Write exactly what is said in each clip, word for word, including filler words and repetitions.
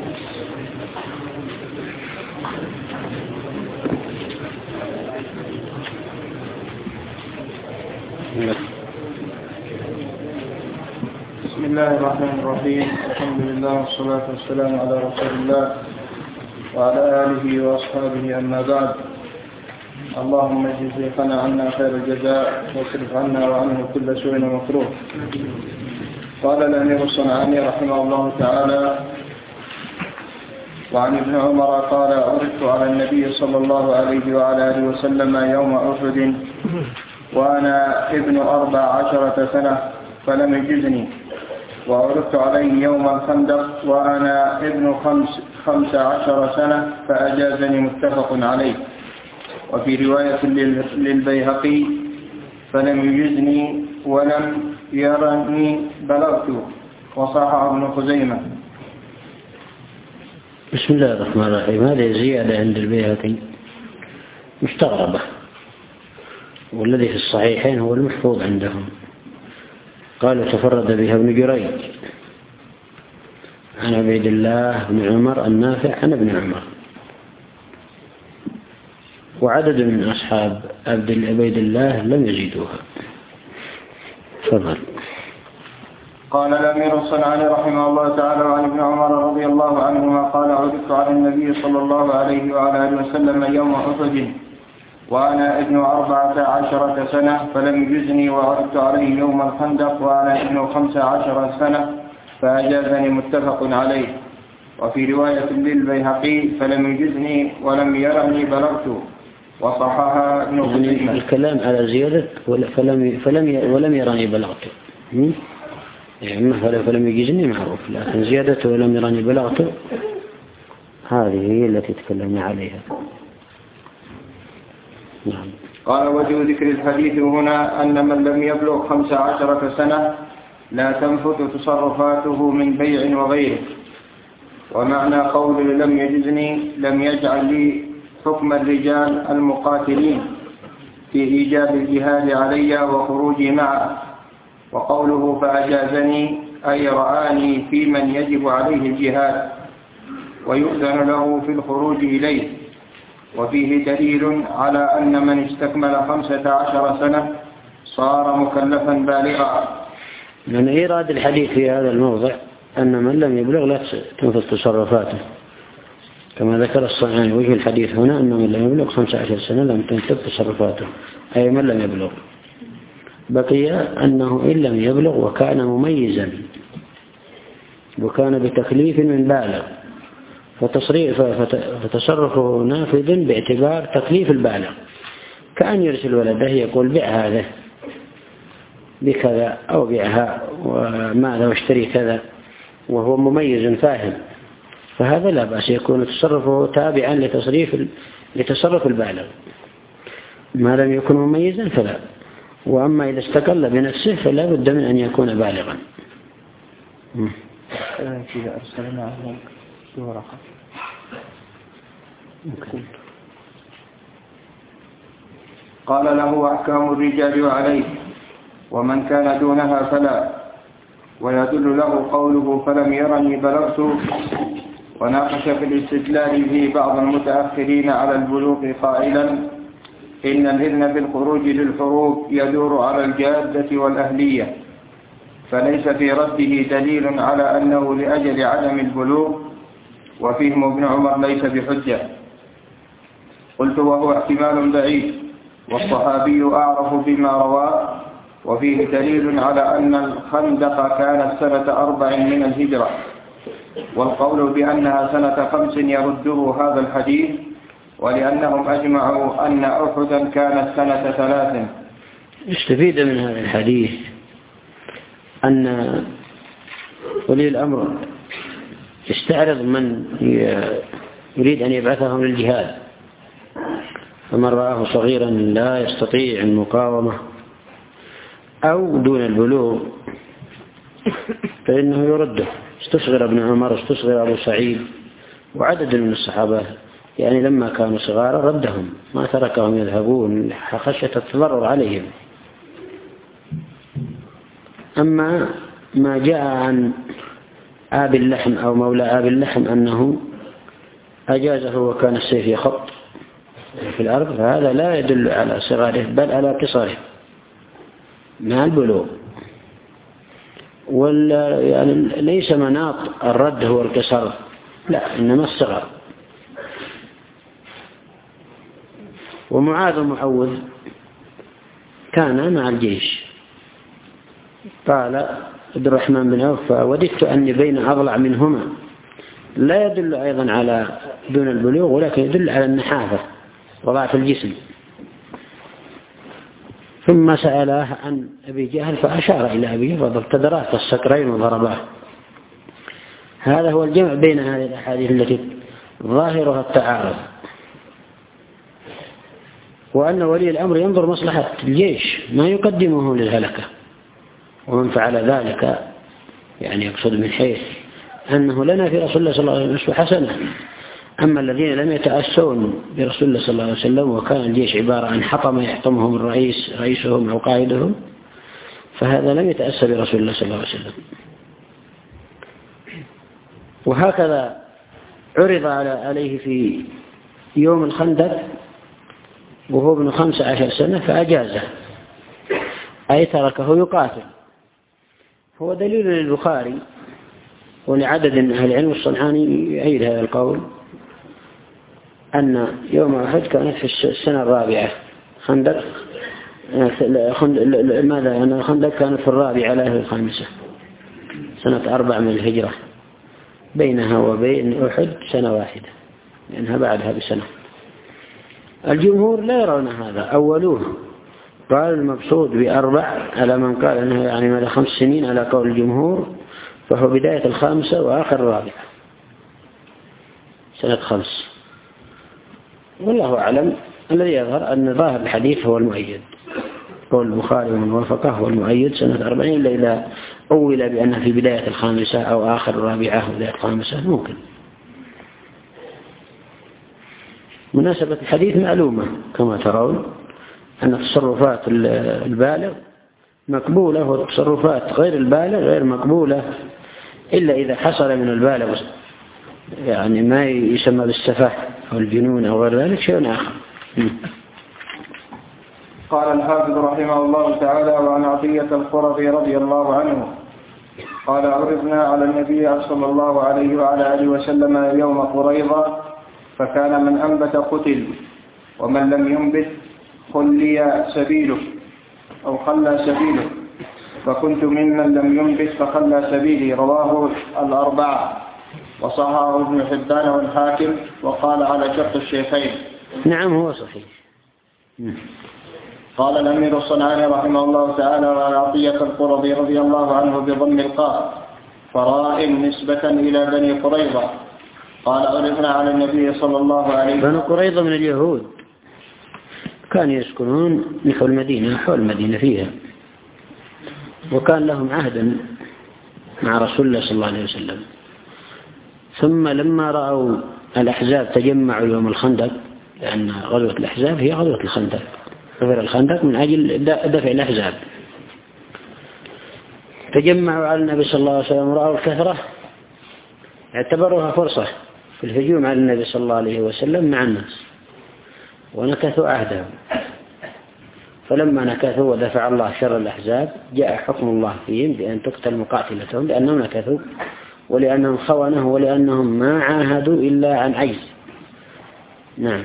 بسم الله الرحمن الرحيم. الحمد لله والصلاة والسلام على رسول الله وعلى آله وأصحابه. أما بعد، اللهم اجز شيخنا عنا خير الجزاء واصرف عنا وعنه كل سوء ومكروه. قال الأمير الصنعاني رحمه الله تعالى: وعن ابن عمر قال: عرضت على النبي صلى الله عليه وعلى آله وسلم يوم أحد وأنا ابن أربع عشرة سنة فلم يجزني، وعرضت عليه يوم الخندق وأنا ابن خمس, خمس عشر سنة فأجازني، متفق عليه. وفي رواية للبيهقي: فلم يجزني ولم يرني بلغت، وصححه ابن خزيمة. بسم الله الرحمن الرحيم. هذه زيادة عند البيهقي مستغربة، والذي في الصحيحين هو المحفوظ عندهم. قالوا تفرد بها ابن جريج عن عبيد الله بن عمر النافع عن ابن عمر، وعدد من أصحاب عبيد الله لم يزيدوها. تفضل. قال الأمير الصنعاني رحمه الله تعالى: وعن ابن عمر رضي الله عنهما قال: عرضت على النبي صلى الله عليه وعلى آله وسلم يوم أحد وأنا ابن أربعة عشرة سنة فلم يجزني، وعرضت عليه يوم الخندق وأنا ابن خمس عشر سنة فأجازني، متفق عليه. وفي رواية للبيهقي: فلم يجزني ولم يرني بلغت، وصححها ابن خزيمة. الكلام على زيادة فلم فلم ولم يرني بلغت، يعني فلم يجزني معروف، لكن زيادته ولم يرني بلغت هذه هي التي تكلمنا عليها. نعم. قال: وجه ذكر الحديث هنا أن من لم يبلغ خمس عشرة سنة لا تنفذ تصرفاته من بيع وغيره. ومعنى قول لم يجزني: لم يجعل لي حكم الرجال المقاتلين في إيجاب الجهاد علي وخروجي معه. وقوله فأجازني أي رآني في من يجب عليه الجهاد ويؤذن له في الخروج إليه. وفيه دليل على أن من استكمل خمسة عشر سنة صار مكلفا بالغا. من إيراد الحديث في هذا الموضع أن من لم يبلغ لا تنفذ تصرفاته، كما ذكر الصنعاني. وجه الحديث هنا أن من لم يبلغ خمسة عشر سنة لم تنفذ تصرفاته، أي من لم يبلغ. بقي أنه إن لم يبلغ وكان مميزا وكان بتكليف من بالغ فتصرفه نافذ باعتبار تكليف البالغ، كأن يرسل ولده يقول بيع هذا بكذا أو بيعها وماذا واشتري كذا، وهو مميز فاهم، فهذا لا بأس يكون تصرفه تابعا لتصريف لتصرف البالغ. ما لم يكن مميزا فلا. وأما إذا استقل بنفسه فلا بد من أن يكون بالغا. إذا أرسلنا عنهم بورقة قال: له أحكام الرجال وعليه، ومن كان دونها فلا. ويدل له قوله فلم يرني بلغت. وناقش في الاستدلال به بعض المتأخرين على البلوغ قائلا: إن الإذن بالخروج للحروب يدور على الجادة والأهلية، فليس في رده دليل على أنه لأجل عدم البلوغ، وفهم ابن عمر ليس بحجة. قلت: وهو احتمال بعيد، والصحابي أعرف بما رواه، وفيه دليل على أن الخندق كانت سنة أربع من الهجرة، والقول بأنها سنة خمس يرده هذا الحديث، ولأنهم أجمعوا أن أحدا كانت سنة ثلاث. يستفيد من هذا الحديث أن ولي الأمر يستعرض من يريد أن يبعثهم للجهاد، فمن رآه صغيرا لا يستطيع المقاومة أو دون البلوغ فإنه يرده. استصغر ابن عمر، استصغر أبو سعيد وعدد من الصحابة، يعني لما كانوا صغارا ردهم، ما تركهم يذهبون خشية التضرر عليهم. أما ما جاء عن آب اللحم أو مولى آب اللحم أنه أجازه وكان السيف يخط في الأرض، فهذا لا يدل على صغاره بل على كسره مع البلوغ. ولا يعني ليس مناط الرد هو الكسر، لا، إنما الصغر. ومعاذ المعوذ كان مع الجيش. قال عبد الرحمن بن عوف: وددت أني بين أضلع منهما. لا يدل أيضا على دون البلوغ، ولكن يدل على النحافة وضعف الجسم. ثم سأله عن أبي جهل فأشار إلى أبيه فابتدراه كالصقرين وضرباه. هذا هو الجمع بين هذه الأحاديث التي ظاهرها التعارض، وأن ولي الأمر ينظر مصلحة الجيش ما يقدمه للهلكة. ومن فعل ذلك يعني يقصد من حيث أنه لنا في رسول الله صلى الله عليه وسلم أسوة حسنة. أما الذين لم يتأسون برسول الله صلى الله عليه وسلم وكان الجيش عبارة عن حطمة يحطمهم الرئيس رئيسهم أو قائدهم، فهذا لم يتأسى برسول الله صلى الله عليه وسلم. وهكذا عرض عليه في يوم الخندق وهو ابن خمس عشر سنة فأجازه، أي تركه يقاتل. هو دليل للبخاري ولعدد من أهل العلم، الصنعاني يؤيد هذا القول، أن يوم أحد كانت في السنة الرابعة، خندق ماذا يعني الخندق كانت في الرابعة لا في الخامسة، سنة أربع من الهجرة، بينها وبين أحد سنة واحدة لأنها بعدها بسنة. الجمهور لا يرون هذا، أولوه قال المقصود بأربع على من قال أنه يعني ماذا خمس سنين على قول الجمهور، فهو بداية الخامسة وآخر الرابعة سنة خمس. والله أعلم. الذي يظهر أن ظاهر الحديث هو المؤيد، قول البخاري ومن وافقه هو المؤيد سنة أربعين، إلا إذا أول بأنه في بداية الخامسة أو آخر الرابعة وبداية الخامسة ممكن. مناسبة الحديث معلومة كما ترون، أن تصرفات البالغ مقبولة وتصرفات غير البالغ غير مقبولة، إلا إذا حصل من البالغ يعني ما يسمى بالسفه أو الجنون أو غير ذلك شيء آخر. قال الحافظ رحمه الله تعالى: وعن عطية القرظي رضي الله عنه قال: عرضنا على النبي صلى الله عليه وعلى آله وسلم يوم قريظة، فكان من أنبت قتل ومن لم ينبت خلي سبيله أو خلى سبيله، فكنت ممن لم ينبت فخلى سبيلي. رواه الأربعة وصححه ابن حبان والحاكم وقال على شرط الشيخين. نعم هو صحيح. قال الأمير الصنعاني رحمه الله تعالى: وعن عطية القرظي رضي الله عنه بضم القاف فرائم نسبة إلى بني قريظة قال: عرضنا على النبي صلى الله عليه وسلم. بني قريظة من اليهود كانوا يسكنون نحو المدينة، حول المدينة فيها، وكان لهم عهد مع رسول الله صلى الله عليه وسلم. ثم لما رأوا الأحزاب تجمعوا يوم الخندق، لأن غزوة الأحزاب هي غزوة الخندق، غزوة الخندق من أجل دفع الأحزاب، تجمعوا على النبي صلى الله عليه وسلم ورأوا الكثرة، اعتبروها فرصة في الهجوم على النبي صلى الله عليه وسلم مع الناس، ونكثوا عهدهم. فلما نكثوا ودفع الله شر الأحزاب جاء حكم الله فيهم بأن تقتل مقاتلتهم، لأنهم نكثوا ولأنهم خونوا ولأنهم ما عاهدوا إلا عن عجز. نعم.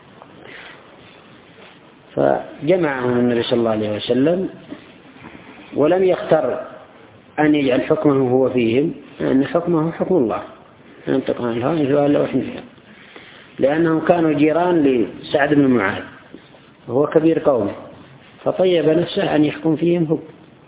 فجمعهم النبي صلى الله عليه وسلم ولم يختر أن يجعل حكمه هو فيهم، لأن حكمه حكم الله ينطق عن الهوى إن شاء الله وحن فيها، لأنهم كانوا جيران لسعد بن معاذ وهو كبير قومه، فطيب نفسه أن يحكم فيهم هو.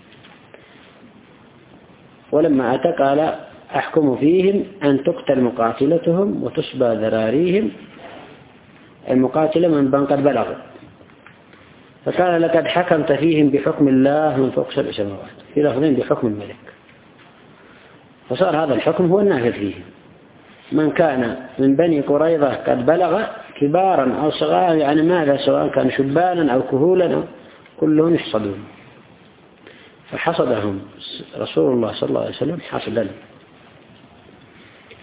ولما أتى قال: أحكم فيهم أن تقتل مقاتلتهم وتسبى ذراريهم. المقاتلة من بان قد بلغ، فقال: لقد حكمت فيهم بحكم الله من فوق سبع سماوات، في لفظين بحكم الملك. فصار هذا الحكم هو النافذ فيهم. من كان من بني قريظة قد بلغ كبارا أو صغارا، يعني ماذا سواء كان شبانا أو كهولا كلهم يحصدون. فحصدهم رسول الله صلى الله عليه وسلم حصدا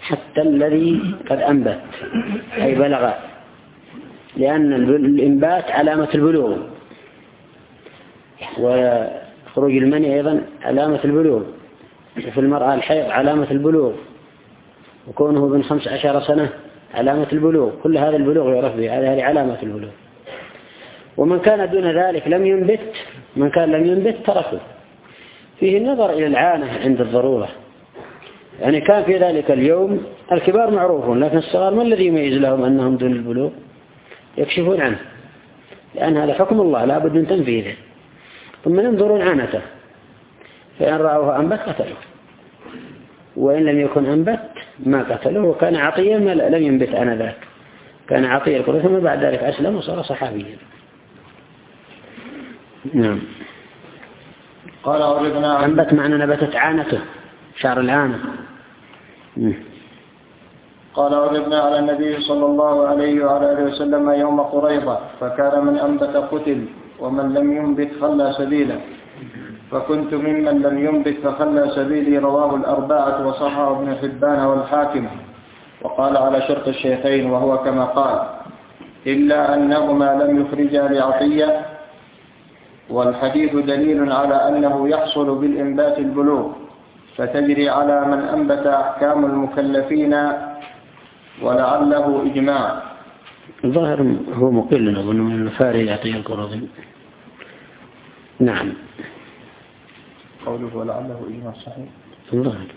حتى الذي قد أنبت أي بلغ، لأن الإنبات علامة البلوغ، وخروج المني أيضا علامة البلوغ، وفي المرأة الحيض علامة البلوغ، وكونه ابن خمس عشر سنة علامة البلوغ. كل هذا البلوغ يعرف به، هذه علامة البلوغ. ومن كان دون ذلك لم ينبت، من كان لم ينبت تركه. فيه النظر إلى العانة عند الضرورة، يعني كان في ذلك اليوم الكبار معروفون، لكن الصغار ما الذي يميز لهم أنهم دون البلوغ؟ يكشفون عنه، لأن هذا حكم الله لا بد من تنفيذه. ثم ينظرون عنته، فإن رأوه أنبت قتلوه، وإن لم يكن أنبت ما قتلوه. وكان عطيا ما لم ينبت آنذاك، كان عطيا القرى، ثم بعد ذلك أسلم وصار صحابيا. نعم. قال أوردنا أنبت معنى نبتت عانته، شعر العانة. قال أوردنا على النبي صلى الله عليه وعلى آله وسلم يوم قريظة، فكان من أنبت قتل ومن لم ينبت خلى سبيله، فكنت ممن لم ينبت فخلى سبيلي. رواه الأربعة وصححه ابن حبان والحاكم، وقال على شرط الشيخين وهو كما قال، إلا أنهما لم يخرجا لعطية. والحديث دليل على أنه يحصل بالإنبات البلوغ، فتجري على من أنبت أحكام المكلفين، ولعله إجماع. الظاهر هو مقل، أظن من الفاري يعطي القرضي. نعم. قوله ولعله إجماع صحيح. الظاهر.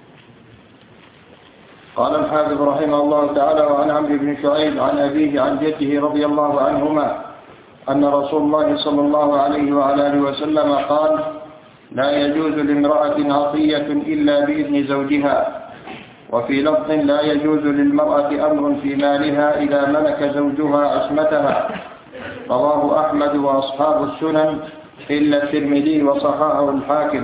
قال الحافظ رحمه الله تعالى: وعن عمرو بن شعيب عن أبيه عن جده رضي الله عنهما أن رسول الله صلى الله عليه وعلى آله وسلم قال: لا يجوز لامرأة عطية إلا بإذن زوجها. وفي لفظ: لا يجوز للمرأة أمر في مالها إذا ملك زوجها عصمتها. رواه أحمد وأصحاب السنن إلا الترمذي وصححه الحاكم.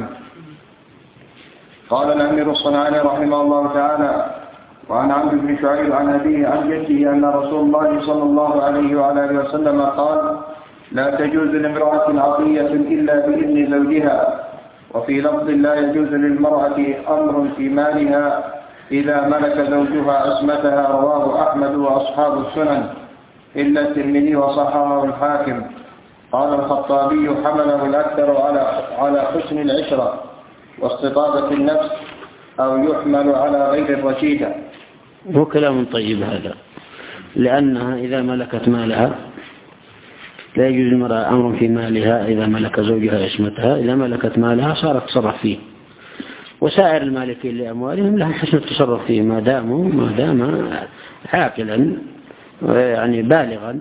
قال الأمير الصنعاني رحمه الله تعالى: وعن عمرو بن شعيب عن أبيه عن جده أن رسول الله صلى الله عليه وعلى آله وسلم قال: لا تجوز لامرأة عطية إلا بإذن زوجها. وفي لفظ: لا يجوز للمرأة أمر في مالها إذا ملك زوجها عصمتها. رواه أحمد وأصحاب السنن إلا الترمذي وصححه الحاكم. قال الخطابي: حمله الأكثر على على حسن العشرة واستطابة النفس، أو يحمل على غير الرشيدة. هو كلام طيب هذا، لأنها إذا ملكت مالها لا يجوز للمرأة أمر في مالها إذا ملك زوجها عصمتها. إذا ملكت مالها صارت تصرف فيه، وسائر المالكين لأموالهم لهم حسن التصرف فيه ما داموا ما دام عاقلا يعني بالغا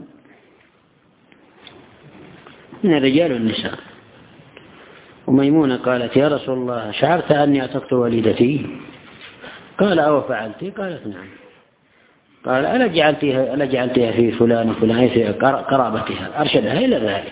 من الرجال والنساء. وميمونة قالت: يا رسول الله، شعرت أني أعتقت والدتي؟ قال: أو فعلتي؟ قالت: نعم. قال: ألا جعلتها, ألا جعلتها في فلان وفلان في قرابتها؟ أرشدها إلى ذلك.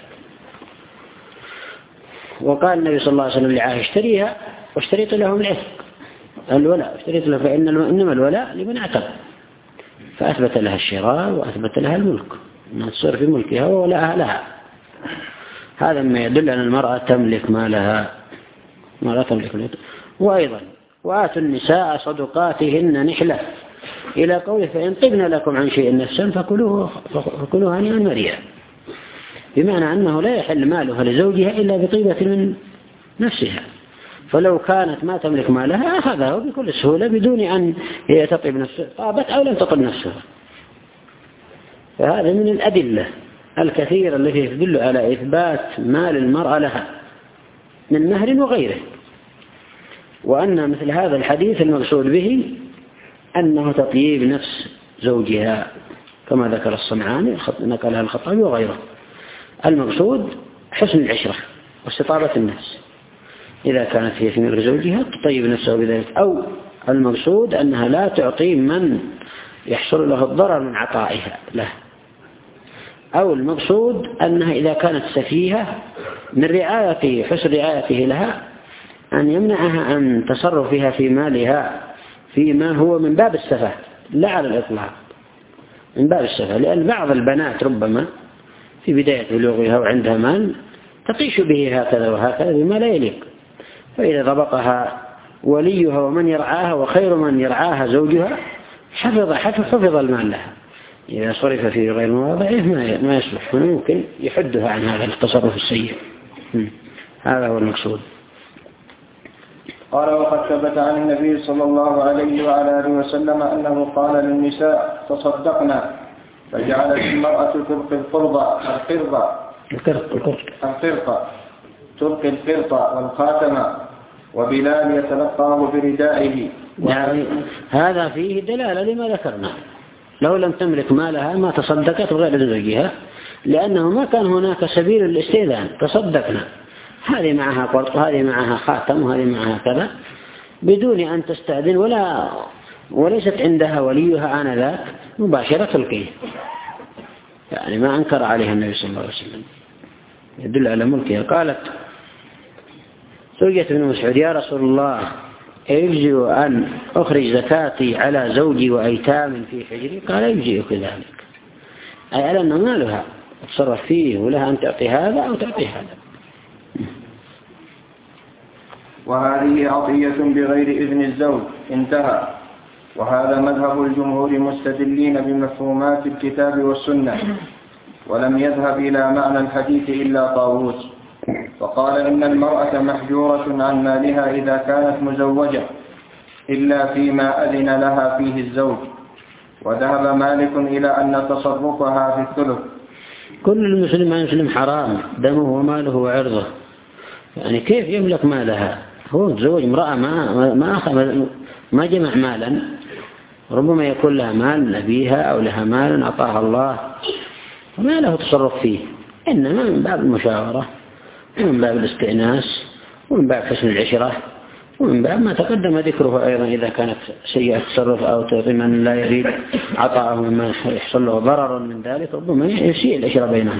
وقال النبي صلى الله عليه وسلم لعائشة: اشتريها واشتريت لهم العتق الولاء، اشتريت له، فإن إنما الولاء لمن اعتق. فأثبت لها الشراء وأثبت لها الملك، أنها تصير في ملكها وولاءها لها. هذا ما يدل أن المرأة تملك مالها، ما لا تملك مالها. وأيضا: وآتوا النساء صدقاتهن نحلة، إلى قوله: فإن طبن لكم عن شيء نفسا فكلوه فكلوه هنيئا مريئا، بمعنى أنه لا يحل مالها لزوجها إلا بطيبة من نفسها. فلو كانت ما تملك مالها أخذها بكل سهولة بدون أن هي تطيب نفسها، طابت أو لم تطيب نفسها. فهذا من الأدلة الكثيرة التي تدل على إثبات مال المرأة لها من مهر وغيره. وأن مثل هذا الحديث المقصود به أنه تطيب نفس زوجها، كما ذكر الصنعاني نقلها الخطابي وغيره. المقصود حسن العشرة واستطابة النفس، إذا كانت هي في ملك زوجها تطيب نفسها بذلك. أو المقصود أنها لا تعطي من يحصل له الضرر من عطائها له. أو المقصود أنها إذا كانت سفيهة من رعايته، حسن رعايته لها، أن يمنعها عن تصرفها في مالها فيما هو من باب السفه، لا على الإطلاق، من باب السفه. لأن بعض البنات ربما في بداية بلوغها وعندها مال تطيش به هكذا وهكذا بما لا يليق، فإذا ضبطها وليها ومن يرعاها وخير من يرعاها زوجها حفظ حفظ المال لها. إذا صرف في غير مواضعه ما يصلح، ممكن يحدها عن هذا التصرف السيء. هذا هو المقصود. قال وقد ثبت عن النبي صلى الله عليه وعلى آله وسلم أنه قال للنساء تصدقنا، فجعلت المرأة تلقي القرضة القرضة القرطة تلقي القرطة والخاتمة، وبلال يتلقاه بردائه. يعني هذا فيه دلالة لما ذكرنا، لو لم تملك مالها ما تصدقت غير زوجها، لأنه ما كان هناك سبيل للاستئذان. تصدقنا، هذه معها قرط وهذه معها خاتم وهذه معها كذا، بدون أن تستأذن ولا وليست عندها وليها آنذاك، مباشرة تلقيه. يعني ما أنكر عليها النبي صلى الله عليه وسلم، يدل على ملكها. قالت زوجة ابن مسعود: يا رسول الله، يجزئ أن أخرج زكاتي على زوجي وأيتام في حجري؟ قال: يجزئك ذلك، أي على أنه مالها تصرف فيه، ولها أن تعطي هذا أو تعطي هذا. وهذه عطية بغير إذن الزوج، انتهى. وهذا مذهب الجمهور مستدلين بمفهومات الكتاب والسنة، ولم يذهب إلى معنى الحديث إلا طاووس، وقال إن المرأة محجورة عن مالها إذا كانت مزوجة إلا فيما أذن لها فيه الزوج. وذهب مالك إلى أن تصرفها في الثلث. كل المسلم عن مسلم حرام دمه وماله وعرضه، يعني كيف يملك مالها؟ هو زوج امرأة ما ما أخذ ما جمع مالا، ربما يكون لها مال نبيها أو لها مال أعطاها الله وما له تصرف فيه، إنما من باب المشاورة ومن باب الاستئناس ومن باب حسن العشرة ومن باب ما تقدم ذكره أيضا إذا كانت سيئة التصرف أو تعطي من لا يريد عطاءه مما يحصل له ضرر من ذلك، ربما يسيء العشرة بينهم.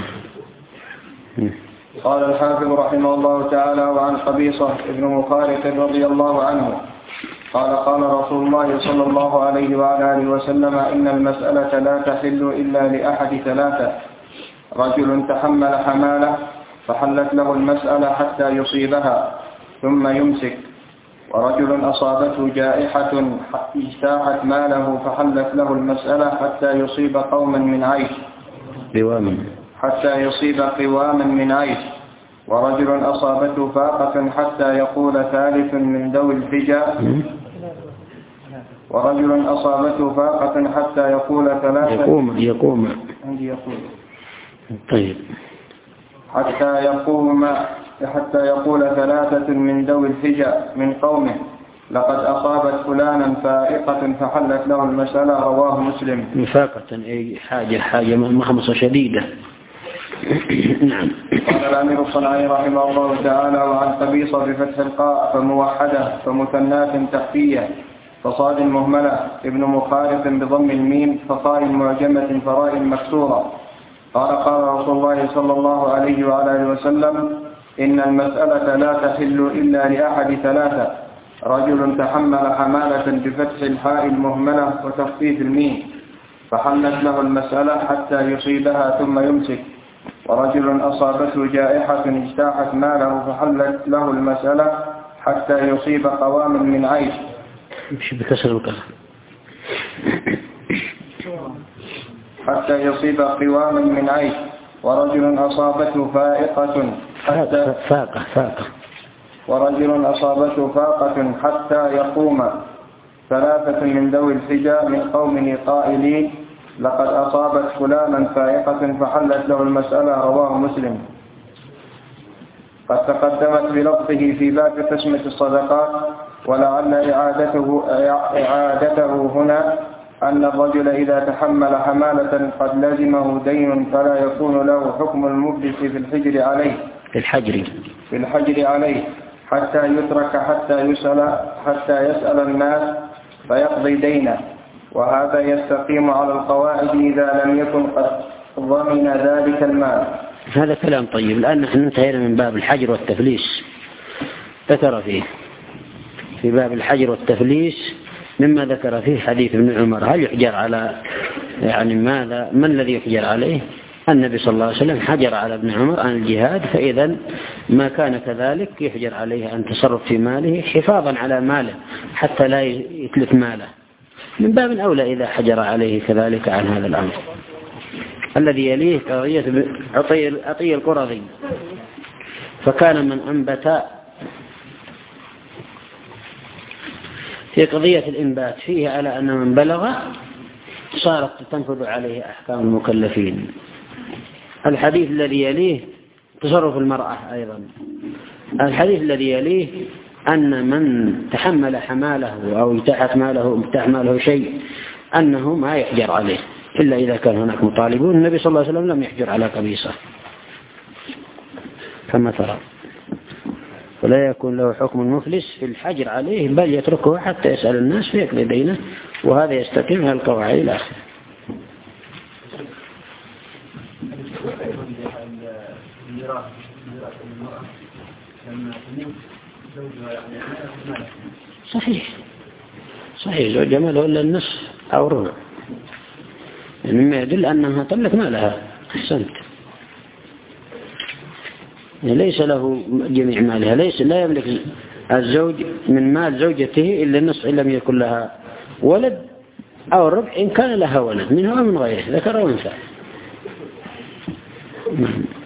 قال الحافظ رحمه الله تعالى: وعن قبيصة ابن مخارق رضي الله عنه قال: قال رسول الله صلى الله عليه وعلى آله وسلم: إن المسألة لا تحل إلا لأحد ثلاثة: رجل تحمل حمالة فحلت له المسألة حتى يصيبها ثم يمسك، ورجل أصابته جائحة اجتاحت ماله فحلت له المسألة حتى يصيب قوما من عيش قواما حتى يصيب قواما من عيش، ورجل أصابته فاقة حتى يقول ثالث من ذوي الحجى ورجل أصابته فاقة حتى يقول ثلاثة يقوم يقوم عندي يقول طيب حتى يقوم حتى يقول ثلاثة من ذوي الحجى من قومه: لقد أصابت فلانا فائقة فحلت له المسألة. رواه مسلم. فاقة أي حاجة حاجة محمصة شديدة. نعم. قال الأمير الصنعاني رحمه الله تعالى: وعن قبيصة بفتح القاء فموحدة فمثنات تحتية فصاد مهملة ابن مخارق بضم الميم فصاء معجمة فراء مكسورة. قال: قال رسول الله صلى الله عليه وعلى آله وسلم: إن المسألة لا تحل إلا لأحد ثلاثة: رجل تحمل حمالة بفتح الحاء المهملة وتخفيف الميم فحلت له المسألة حتى يصيبها ثم يمسك، ورجل أصابته جائحة اجتاحت ماله فحلت له المسألة حتى يصيب قواما من عيش. يمشي بكسر القلم. حتى يصيب قواما من عيش، ورجل أصابته فائقة حتى فاقة فاقة ورجل أصابته فاقة حتى يقوم ثلاثة من ذوي الحجى من قومه قائلين: لقد أصابت فلانا فائقة فحلت له المسألة. رواه مسلم. قد تقدمت بلفظه في باب قسمة الصدقات، ولعل إعادته, إعادته هنا أن الرجل إذا تحمل حمالة قد لزمه دين فلا يكون له حكم المبلس في الحجر عليه في الحجر في الحجر عليه حتى يترك حتى يسأل حتى يسأل الناس فيقضي دينه، وهذا يستقيم على القواعد إذا لم يكن قد ضمن ذلك المال. هذا كلام طيب. الآن نحن انتهينا من باب الحجر والتفليس. ذكر فيه في باب الحجر والتفليس مما ذكر فيه حديث ابن عمر: هل يحجر على يعني ماذا من الذي يحجر عليه؟ النبي صلى الله عليه وسلم حجر على ابن عمر عن الجهاد، فإذا ما كان كذلك يحجر عليه عن تصرف في ماله حفاظا على ماله حتى لا يتلف ماله، من باب أولى إذا حجر عليه كذلك عن هذا الأمر. الذي يليه قضية عطية القرظي، فكان من أنبت في قضية الإنبات فيه على أن من بلغ صارت تنفذ عليه أحكام المكلفين. الحديث الذي يليه تصرف المرأة أيضا. الحديث الذي يليه أن من تحمل حماله أو اتاحت ماله تحمله شيء أنه ما يحجر عليه إلا إذا كان هناك مطالبون. النبي صلى الله عليه وسلم لم يحجر على قميصه كما ترى، ولا يكون له حكم المفلس في الحجر عليه، بل يتركه حتى يسأل الناس فيقضي دينه، وهذا يستقيم على القواعد الآخرة. صحيح صحيح زوجها ما له إلا النصف أو ربع، يعني مما يدل أنها تملك مالها. أحسنت، يعني ليس له جميع مالها، ليس لا يملك الزوج من مال زوجته إلا النصف إن لم يكن لها ولد، أو الربع إن كان لها ولد منه أو من غيره ذكر أو أنثى.